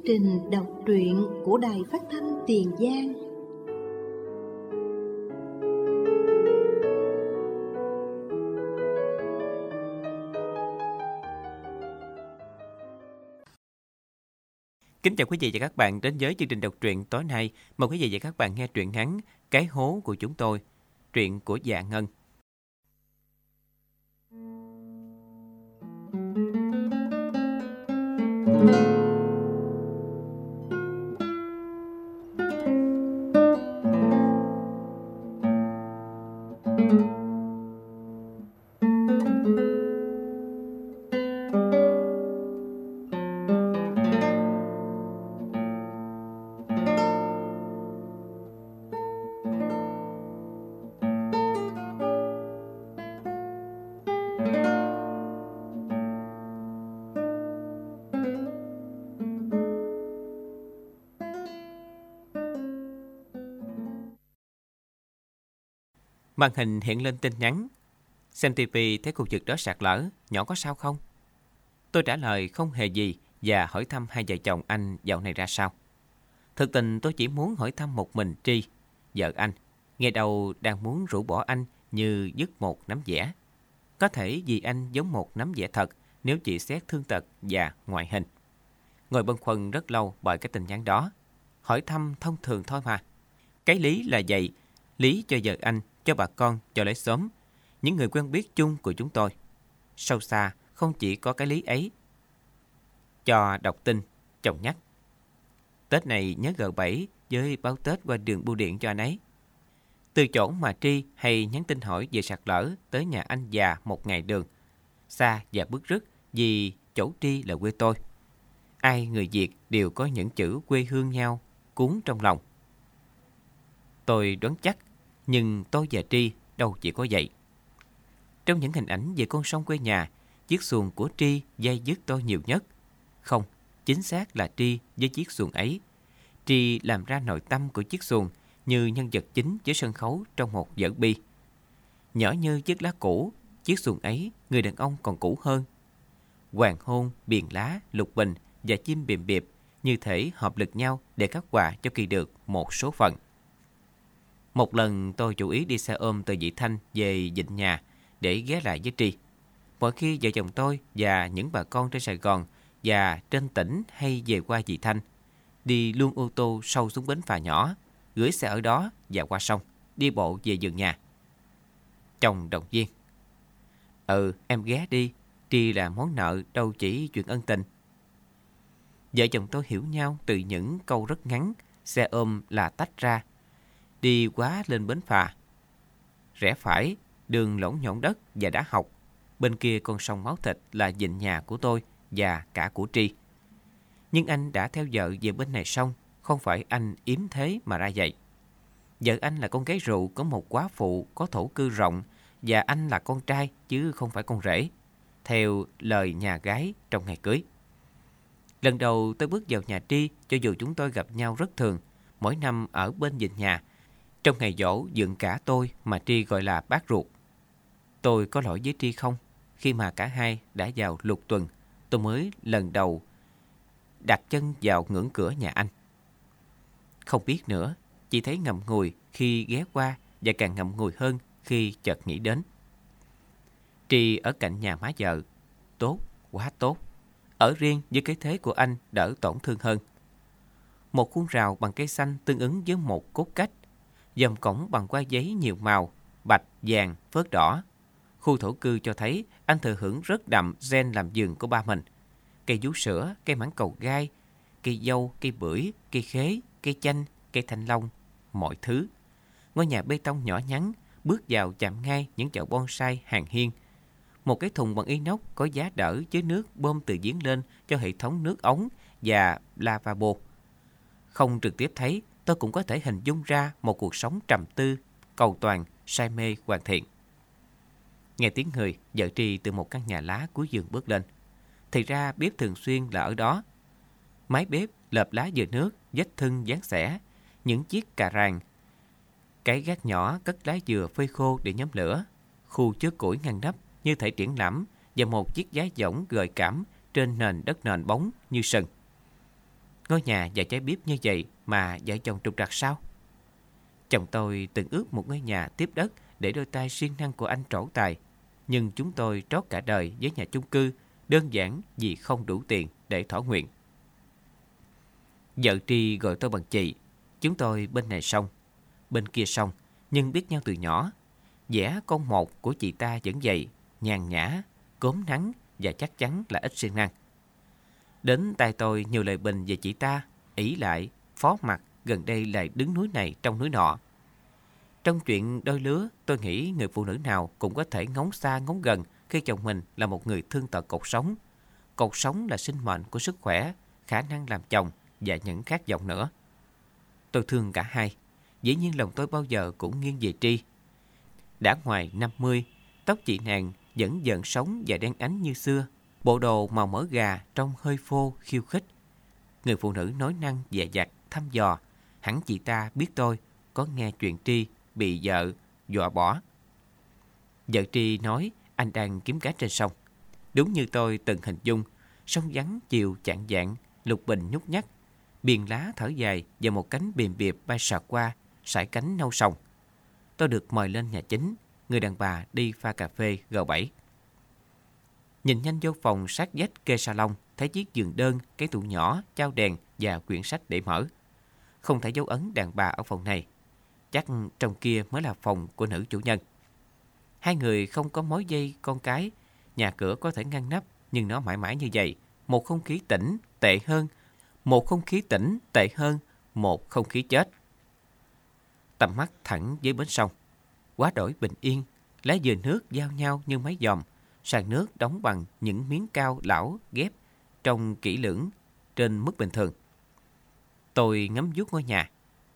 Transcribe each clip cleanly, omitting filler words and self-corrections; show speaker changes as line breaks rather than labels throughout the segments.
trình đọc truyện của Đài Phát thanh Tiền Giang.
Kính chào quý vị và các bạn đến với chương trình đọc truyện tối nay. Mời quý vị và các bạn nghe truyện ngắn Cái Hố Của Chúng Tôi, truyện của Dạ Ngân. Màn hình hiện lên tin nhắn. Xem TV thấy khu vực đó sạt lở, nhỏ có sao không? Tôi trả lời không hề gì và hỏi thăm hai vợ chồng anh dạo này ra sao. Thực tình tôi chỉ muốn hỏi thăm một mình Tri, vợ anh. Nghe đầu đang muốn rũ bỏ anh như dứt một nắm dẻ. Có thể vì anh giống một nắm dẻ thật nếu chỉ xét thương tật và ngoại hình. Ngồi bâng khuâng rất lâu bởi cái tin nhắn đó. Hỏi thăm thông thường thôi mà. Cái lý là vậy, lý cho vợ anh, cho bà con, cho lấy xóm, những người quen biết chung của chúng tôi. Sâu xa không chỉ có cái lý ấy. Cho đọc tin, chồng nhắc. Tết này nhớ G7 với báo Tết qua đường bưu điện cho anh ấy. Từ chỗ mà Tri hay nhắn tin hỏi về sạt lở tới nhà anh già một ngày đường. Xa và bức rứt vì chỗ Tri là quê tôi. Ai người Việt đều có những chữ quê hương nhau cuốn trong lòng. Tôi đoán chắc, nhưng tôi và Tri đâu chỉ có vậy. Trong những hình ảnh về con sông quê nhà, chiếc xuồng của Tri day dứt tôi nhiều nhất. Không, chính xác là Tri với chiếc xuồng ấy. Tri làm ra nội tâm của chiếc xuồng như nhân vật chính với sân khấu trong một vở bi. Nhỏ như chiếc lá cũ, chiếc xuồng ấy người đàn ông còn cũ hơn. Hoàng hôn, biển lá, lục bình và chim bìm biệp như thể hợp lực nhau để khắc họa cho kỳ được một số phận. Một lần tôi chủ ý đi xe ôm từ Vị Thanh về Vịnh Nhà để ghé lại với Tri. Mỗi khi vợ chồng tôi và những bà con trên Sài Gòn và trên tỉnh hay về qua Vị Thanh, đi luôn ô tô sâu xuống bến phà nhỏ, gửi xe ở đó và qua sông, đi bộ về vườn nhà. Chồng động viên. Em ghé đi, Tri là món nợ đâu chỉ chuyện ân tình. Vợ chồng tôi hiểu nhau từ những câu rất ngắn, xe ôm là tách ra. Đi quá lên bến phà. Rẽ phải, đường lỗng nhổn đất và đá học. Bên kia con sông máu thịt là Vịnh Nhà của tôi và cả của Tri. Nhưng anh đã theo vợ về bên này sông, không phải anh yếm thế mà ra vậy. Vợ anh là con gái rượu có một góa phụ có thổ cư rộng và anh là con trai chứ không phải con rể, theo lời nhà gái trong ngày cưới. Lần đầu tôi bước vào nhà Tri, cho dù chúng tôi gặp nhau rất thường, mỗi năm ở bên Vịnh Nhà, trong ngày giỗ dựng cả tôi mà Tri gọi là bác ruột. Tôi có lỗi với Tri không? Khi mà cả hai đã vào lục tuần, tôi mới lần đầu đặt chân vào ngưỡng cửa nhà anh. Không biết nữa, chỉ thấy ngậm ngùi khi ghé qua và càng ngậm ngùi hơn khi chợt nghĩ đến. Tri ở cạnh nhà má vợ. Tốt, quá tốt. Ở riêng với cái thế của anh đỡ tổn thương hơn. Một khuôn rào bằng cây xanh tương ứng với một cốt cách. Dòng cổng bằng qua giấy nhiều màu, bạch, vàng, phớt đỏ. Khu thổ cư cho thấy anh thừa hưởng rất đậm gen làm vườn của ba mình. Cây vú sữa, cây mãng cầu gai, cây dâu, cây bưởi, cây khế, cây chanh, cây thanh long, mọi thứ. Ngôi nhà bê tông nhỏ nhắn, bước vào chạm ngay những chậu bonsai hàng hiên. Một cái thùng bằng inox có giá đỡ chứa nước bơm từ giếng lên cho hệ thống nước ống và lavabo. Không trực tiếp thấy, tôi cũng có thể hình dung ra một cuộc sống trầm tư, cầu toàn, say mê, hoàn thiện. Nghe tiếng người, vợ Tri từ một căn nhà lá cuối vườn bước lên. Thì ra bếp thường xuyên là ở đó. Mái bếp, lợp lá dừa nước, vết thưng dán xẻ, những chiếc cà ràng. Cái gác nhỏ cất lá dừa phơi khô để nhóm lửa. Khu chứa củi ngăn nắp như thể triển lãm và một chiếc giá võng gợi cảm trên nền đất nền bóng như sân. Ngôi nhà và trái bếp như vậy mà vợ chồng trục trặc sao? Chồng tôi từng ước một ngôi nhà tiếp đất để đôi tay siêng năng của anh trổ tài. Nhưng chúng tôi trót cả đời với nhà chung cư, đơn giản vì không đủ tiền để thỏa nguyện. Vợ Tri gọi tôi bằng chị. Chúng tôi bên này xong, bên kia xong, nhưng biết nhau từ nhỏ. Vẻ con một của chị ta vẫn vậy, nhàn nhã, cốm nắng và chắc chắn là ít siêng năng. Đến tai tôi nhiều lời bình về chị ta, ỷ lại, phó mặc, gần đây lại đứng núi này trong núi nọ. Trong chuyện đôi lứa, tôi nghĩ người phụ nữ nào cũng có thể ngóng xa ngóng gần khi chồng mình là một người thương tật cột sống. Cột sống là sinh mệnh của sức khỏe, khả năng làm chồng và những khát vọng nữa. Tôi thương cả hai, dĩ nhiên lòng tôi bao giờ cũng nghiêng về Tri. Đã ngoài 50, tóc chị nàng vẫn vợn sống và đen ánh như xưa, bộ đồ màu mỡ gà trông hơi phô khiêu khích. Người phụ nữ nói năng dè dặt, thăm dò, hẳn chị ta biết tôi có nghe chuyện Tri bị vợ dọa bỏ. Vợ Tri nói anh đang kiếm cá trên sông. Đúng như tôi từng hình dung, sông vắng chiều chạng vạng, lục bình nhúc nhắc, biền lá thở dài và một cánh bìm biệp bay sạt qua, sải cánh nâu sông. Tôi được mời lên nhà chính, người đàn bà đi pha cà phê G7. Nhìn nhanh vô phòng sát vách kê salon, thấy chiếc giường đơn, cái tủ nhỏ, chao đèn và quyển sách để mở. Không thấy dấu ấn đàn bà ở phòng này. Chắc trong kia mới là phòng của nữ chủ nhân. Hai người không có mối dây con cái, nhà cửa có thể ngăn nắp, nhưng nó mãi mãi như vậy. Một không khí tĩnh tệ hơn, một không khí tĩnh tệ hơn, một không khí chết. Tầm mắt thẳng với bến sông, quá đổi bình yên, lá dừa nước giao nhau như mấy dòm, sàn nước đóng bằng những miếng cao lão ghép trông kỹ lưỡng trên mức bình thường. Tôi ngắm vuốt ngôi nhà.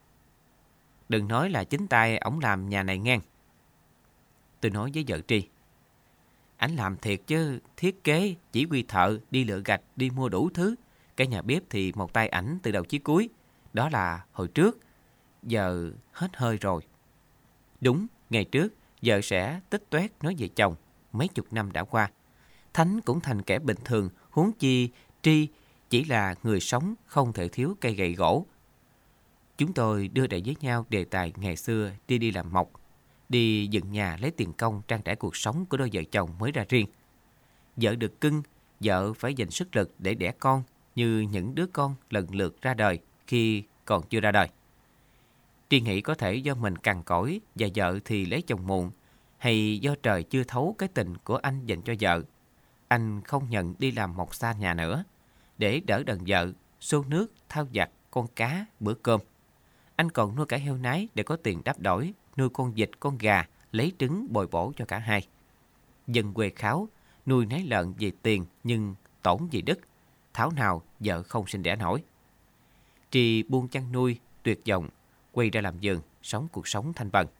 Đừng nói là chính tay ổng làm nhà này ngang. Tôi nói với vợ Tri. Ảnh làm thiệt chứ, thiết kế, chỉ huy thợ, đi lựa gạch, đi mua đủ thứ. Cái nhà bếp thì một tay ảnh từ đầu chí cuối. Đó là hồi trước, giờ hết hơi rồi. Đúng, ngày trước, vợ sẽ tích toét nói về chồng. Mấy chục năm đã qua. Thánh cũng thành kẻ bình thường, huống chi Tri chỉ là người sống không thể thiếu cây gậy gỗ. Chúng tôi đưa đẩy với nhau đề tài ngày xưa đi làm mộc, đi dựng nhà lấy tiền công trang trải cuộc sống của đôi vợ chồng mới ra riêng. Vợ được cưng, vợ phải dành sức lực để đẻ con như những đứa con lần lượt ra đời khi còn chưa ra đời. Tri nghĩ có thể do mình cằn cỗi và vợ thì lấy chồng muộn, hay do trời chưa thấu cái tình của anh dành cho vợ. Anh không nhận đi làm mộc xa nhà nữa, để đỡ đần vợ, xô nước, thao giặt, con cá, bữa cơm. Anh còn nuôi cả heo nái để có tiền đắp đổi, nuôi con vịt, con gà, lấy trứng bồi bổ cho cả hai. Dân quê kháo, nuôi nái lợn vì tiền nhưng tổn vì đức, thảo nào vợ không sinh đẻ nổi. Tri buông chăn nuôi, tuyệt vọng, quay ra làm vườn, sống cuộc sống thanh bần.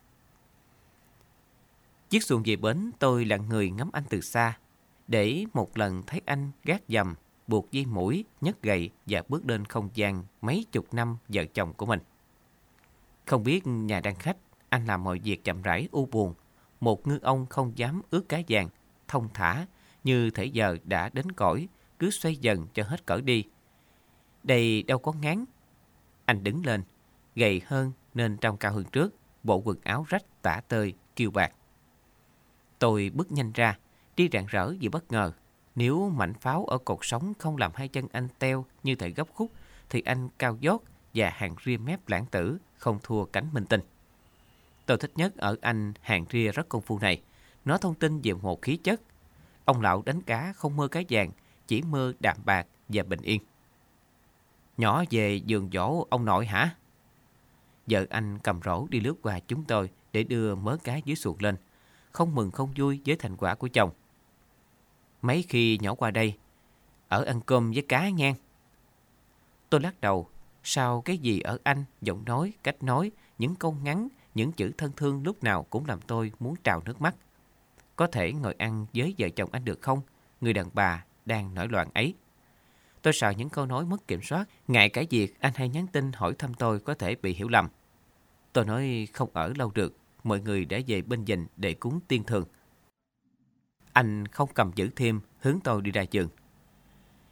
Chiếc xuồng về bến, tôi lặng người ngắm anh từ xa, để một lần thấy anh gác dầm, buộc dây mũi, nhấc gậy và bước lên không gian mấy chục năm vợ chồng của mình. Không biết nhà đang khách, anh làm mọi việc chậm rãi u buồn. Một ngư ông không dám ướt cá vàng, thông thả, như thể giờ đã đến cõi, cứ xoay dần cho hết cỡ đi. Đây đâu có ngán. Anh đứng lên, gầy hơn nên trông cao hơn trước, bộ quần áo rách tả tơi, kiêu bạc. Tôi bước nhanh ra, đi rạng rỡ vì bất ngờ. Nếu mảnh pháo ở cột sống không làm hai chân anh teo như thể gấp khúc, thì anh cao dốt và hàng ria mép lãng tử, không thua cánh minh tinh. Tôi thích nhất ở anh hàng ria rất công phu này. Nó thông tin về một khí chất. Ông lão đánh cá không mơ cá vàng, chỉ mơ đạm bạc và bình yên. Nhỏ về giường dỗ ông nội hả? Vợ anh cầm rổ đi lướt qua chúng tôi để đưa mớ cá dưới xuồng lên, không mừng không vui với thành quả của chồng. Mấy khi nhỏ qua đây, ở ăn cơm với cá ngang. Tôi lắc đầu, sao cái gì ở anh, giọng nói, cách nói, những câu ngắn, những chữ thân thương lúc nào cũng làm tôi muốn trào nước mắt. Có thể ngồi ăn với vợ chồng anh được không? Người đàn bà đang nổi loạn ấy. Tôi sợ những câu nói mất kiểm soát, ngại cả việc anh hay nhắn tin hỏi thăm tôi có thể bị hiểu lầm. Tôi nói không ở lâu được, mọi người đã về bên Dình để cúng tiên thường. Anh không cầm giữ thêm, hướng tôi đi ra giường.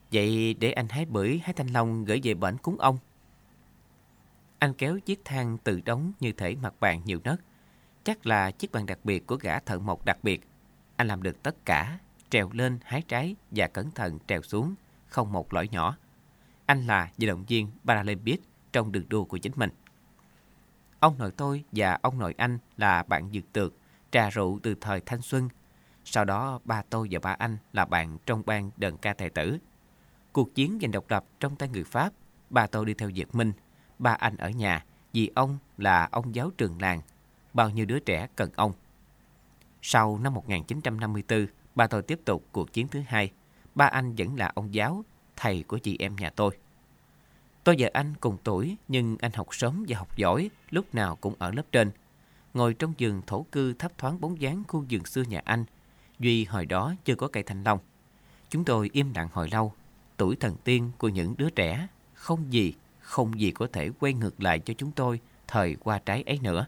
Vậy để anh hái bưởi, hái thanh long gửi về bển cúng ông. Anh kéo chiếc thang tự đóng như thể mặt bàn nhiều nấc. Chắc là chiếc bàn đặc biệt của gã thợ mộc đặc biệt. Anh làm được tất cả, trèo lên hái trái và cẩn thận trèo xuống, không một lỗi nhỏ. Anh là vận động viên Paralympic trong đường đua của chính mình. Ông nội tôi và ông nội anh là bạn dược tược, trà rượu từ thời thanh xuân. Sau đó ba tôi và ba anh là bạn trong ban đờn ca tài tử. Cuộc chiến giành độc lập trong tay người Pháp, ba tôi đi theo Việt Minh, ba anh ở nhà vì ông là ông giáo trường làng. Bao nhiêu đứa trẻ cần ông. Sau năm 1954, ba tôi tiếp tục cuộc chiến thứ hai. Ba anh vẫn là ông giáo, thầy của chị em nhà tôi. Tôi và anh cùng tuổi, nhưng anh học sớm và học giỏi, lúc nào cũng ở lớp trên. Ngồi trong vườn thổ cư thấp thoáng bóng dáng khu vườn xưa nhà anh, duy hồi đó chưa có cây thanh long. Chúng tôi im lặng hồi lâu. Tuổi thần tiên của những đứa trẻ, không gì có thể quay ngược lại cho chúng tôi thời qua trái ấy nữa.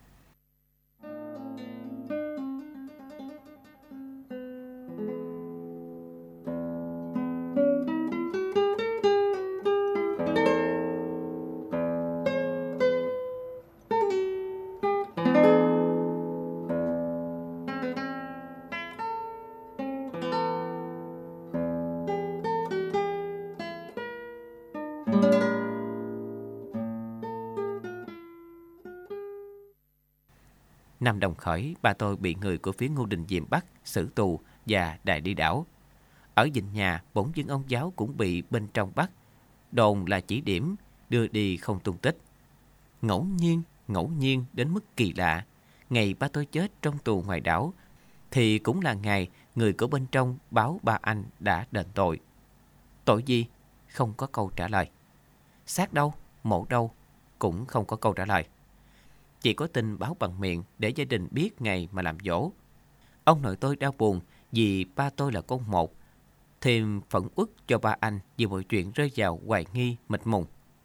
Năm Đồng Khởi, ba tôi bị người của phía Ngô Đình Diệm bắt, xử tù và đày đi đảo. Ở Vịnh Nhà, bỗng dưng ông giáo cũng bị bên trong bắt. Đồn là chỉ điểm, đưa đi không tung tích. Ngẫu nhiên đến mức kỳ lạ. Ngày ba tôi chết trong tù ngoài đảo, thì cũng là ngày người của bên trong báo ba anh đã đền tội. Tội gì? Không có câu trả lời. Xác đâu? Mộ đâu? Cũng không có câu trả lời. Chỉ có tin báo bằng miệng để gia đình biết ngày mà làm dỗ. Ông nội tôi đau buồn vì ba tôi là con một, thêm phẫn uất cho ba anh vì mọi chuyện rơi vào hoài nghi mịt mùng.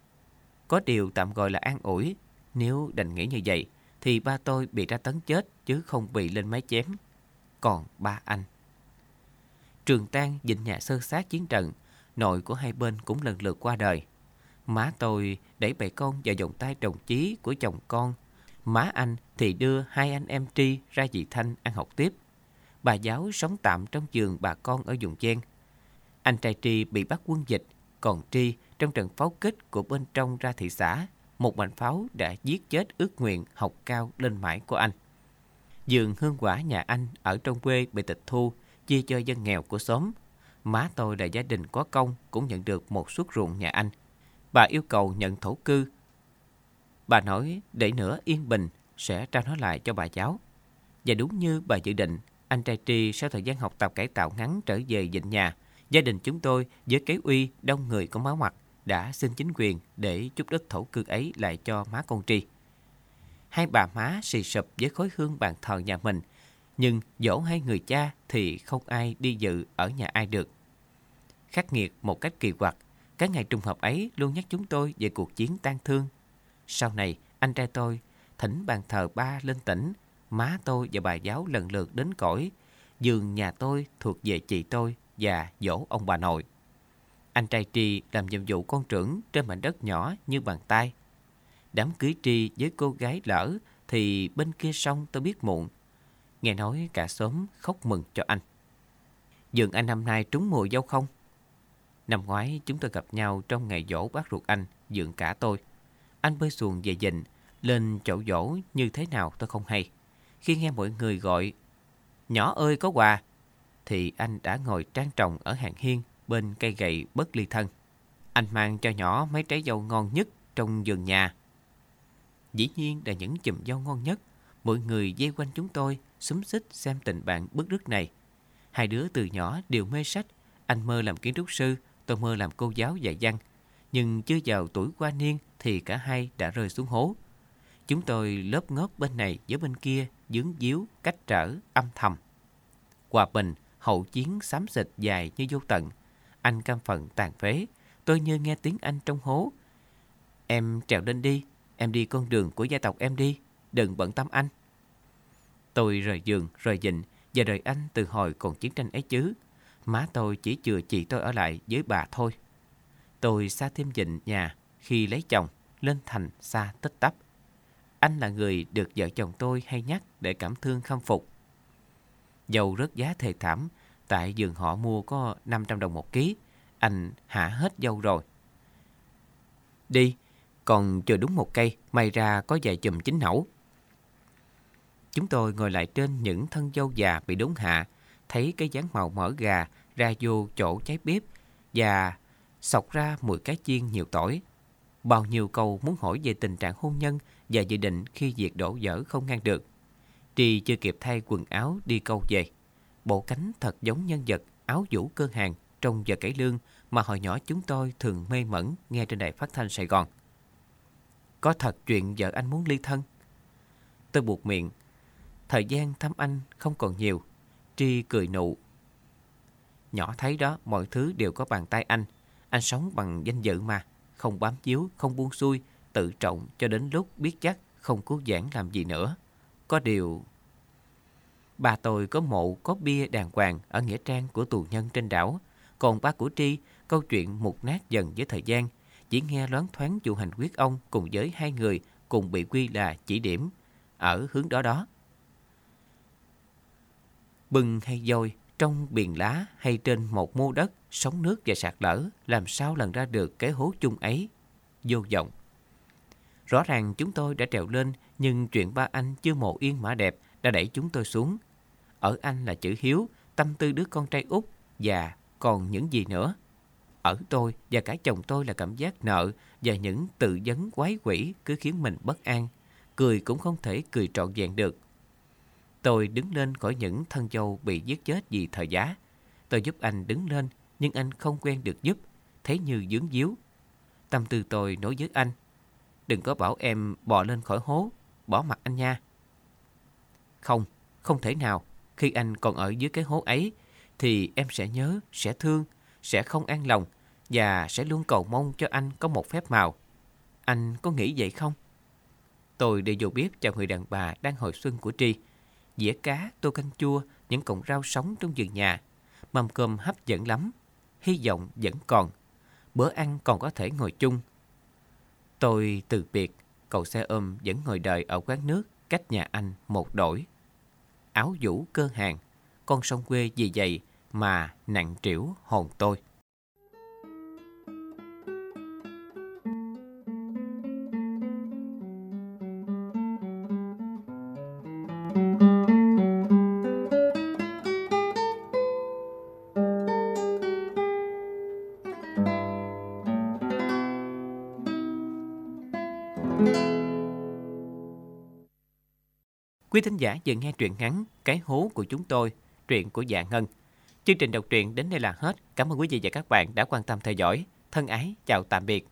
Có điều tạm gọi là an ủi. Nếu đành nghĩ như vậy thì ba tôi bị tra tấn chết chứ không bị lên máy chém. Còn ba anh, Trường Tan, Vịnh Nhà sơ sát chiến trận, nội của hai bên cũng lần lượt qua đời. Má tôi đẩy bè con vào vòng tay đồng chí của chồng con. Má anh thì đưa hai anh em Tri ra Vị Thanh ăn học tiếp. Bà giáo sống tạm trong vườn bà con ở vùng ven. Anh trai Tri bị bắt quân dịch, còn Tri trong trận pháo kích của bên trong ra thị xã, một mảnh pháo đã giết chết ước nguyện học cao lên mãi của anh. Vườn hương quả nhà anh ở trong quê bị tịch thu, chia cho dân nghèo của xóm. Má tôi là gia đình có công cũng nhận được một suất ruộng nhà anh. Bà yêu cầu nhận thổ cư. Bà nói để nữa yên bình sẽ trao nó lại cho bà giáo. Và đúng như bà dự định, anh trai Tri sau thời gian học tập cải tạo ngắn trở về Vịnh Nhà. Gia đình chúng tôi với cái uy đông người có máu mặt đã xin chính quyền để chút đất thổ cư ấy lại cho má con Tri. Hai bà má xì sụp với khối hương bàn thờ nhà mình, nhưng dỗ hai người cha thì không ai đi dự ở nhà ai được. Khắc nghiệt một cách kỳ quặc, cái ngày trùng hợp ấy luôn nhắc chúng tôi về cuộc chiến tang thương. Sau này, anh trai tôi thỉnh bàn thờ ba lên tỉnh, má tôi và bà giáo lần lượt đến cõi. Vườn nhà tôi thuộc về chị tôi và dỗ ông bà nội. Anh trai Tri làm nhiệm vụ con trưởng trên mảnh đất nhỏ như bàn tay. Đám cưới Tri với cô gái lỡ thì bên kia sông tôi biết muộn. Nghe nói cả xóm khóc mừng cho anh. Vườn anh năm nay trúng mùa dâu không? Năm ngoái chúng tôi gặp nhau trong ngày dỗ bác ruột anh, vườn cả tôi. Anh bơi xuồng về Vịnh, lên chỗ dỗ như thế nào tôi không hay. Khi nghe mọi người gọi nhỏ ơi có quà, thì anh đã ngồi trang trọng ở hàng hiên bên cây gậy bất ly thân. Anh mang cho nhỏ mấy trái dâu ngon nhất trong vườn nhà. Dĩ nhiên là những chùm dâu ngon nhất. Mọi người vây quanh chúng tôi xúm xít xem tình bạn bức rứt này. Hai đứa từ nhỏ đều mê sách. Anh mơ làm kiến trúc sư, tôi mơ làm cô giáo dạy văn. Nhưng chưa vào tuổi qua niên thì cả hai đã rơi xuống hố. Chúng tôi lớp ngóp bên này với bên kia, dướng díu, cách trở, âm thầm. Hòa bình, hậu chiến xám xịt dài như vô tận. Anh căm phận tàn phế. Tôi như nghe tiếng anh trong hố. Em trèo lên đi, em đi con đường của gia tộc em đi, đừng bận tâm anh. Tôi rời giường, rời Vịnh và rời anh từ hồi còn chiến tranh ấy chứ. má tôi chỉ chừa chị tôi ở lại với bà thôi. Tôi xa thêm dịnh nhà khi lấy chồng, lên thành xa tích tắp. Anh là người được vợ chồng tôi hay nhắc để cảm thương khâm phục. Dầu rớt giá thê thảm, tại vườn họ mua có 500 đồng một ký, anh hạ hết dâu rồi. Đi, còn chờ đúng một cây, may ra có vài chùm chín nẩu. Chúng tôi ngồi lại trên những thân dâu già bị đốn hạ, thấy cái dáng màu mỡ gà ra vô chỗ cháy bếp và xộc ra mùi cá chiên nhiều tỏi. Bao nhiêu câu muốn hỏi về tình trạng hôn nhân và dự định khi việc đổ vỡ không ngăn được. Tri chưa kịp thay quần áo đi câu về. Bộ cánh thật giống nhân vật áo vũ cơ hàng trong giờ cải lương mà hồi nhỏ chúng tôi thường mê mẩn nghe trên đài phát thanh Sài Gòn. Có thật chuyện vợ anh muốn ly thân? Tôi buột miệng. Thời gian thăm anh không còn nhiều. Tri cười nụ. Nhỏ thấy đó, mọi thứ đều có bàn tay anh. Anh sống bằng danh dự mà, không bám víu, không buông xuôi, tự trọng cho đến lúc biết chắc không cứu vãn làm gì nữa. Có điều, bà tôi có mộ có bia đàng hoàng ở nghĩa trang của tù nhân trên đảo. Còn ba của Tri, câu chuyện mục nát dần với thời gian. Chỉ nghe loáng thoáng vụ hành quyết ông cùng với 2 người cùng bị quy là chỉ điểm ở hướng đó đó. Bừng hay dôi, trong biển lá hay trên một mô đất, sóng nước và sạt lở, làm sao lần ra được cái hố chung ấy, vô vọng. Rõ ràng chúng tôi đã trèo lên, nhưng chuyện ba anh chưa mộ yên mã đẹp đã đẩy chúng tôi xuống. Ở anh là chữ hiếu, tâm tư đứa con trai út, và còn những gì nữa. Ở tôi và cả chồng tôi là cảm giác nợ và những tự vấn quái quỷ cứ khiến mình bất an. Cười cũng không thể cười trọn vẹn được. Tôi đứng lên khỏi những thân dâu bị giết chết vì thời giá. Tôi giúp anh đứng lên, nhưng anh không quen được giúp, thấy như vướng víu. Tâm tư tôi nói với anh: đừng có bảo em bò lên khỏi hố, bỏ mặc anh nha. Không, không thể nào. Khi anh còn ở dưới cái hố ấy, thì em sẽ nhớ, sẽ thương, sẽ không an lòng, và sẽ luôn cầu mong cho anh có một phép màu. Anh có nghĩ vậy không? Tôi đi vô bếp chào người đàn bà đang hồi xuân của Tri. Dĩa cá, tô canh chua, những cọng rau sống trong vườn nhà. Mâm cơm hấp dẫn lắm. Hy vọng vẫn còn. Bữa ăn còn có thể ngồi chung. Tôi từ biệt. Cậu xe ôm vẫn ngồi đợi ở quán nước cách nhà anh một đổi. Áo vũ cơ hàng, con sông quê vì vậy mà nặng trĩu hồn tôi. Quý thính giả vừa nghe truyện ngắn Cái hố của chúng tôi, truyện của Dạ Ngân. Chương trình đọc truyện đến đây là hết. Cảm ơn quý vị và các bạn đã quan tâm theo dõi. Thân ái, chào tạm biệt.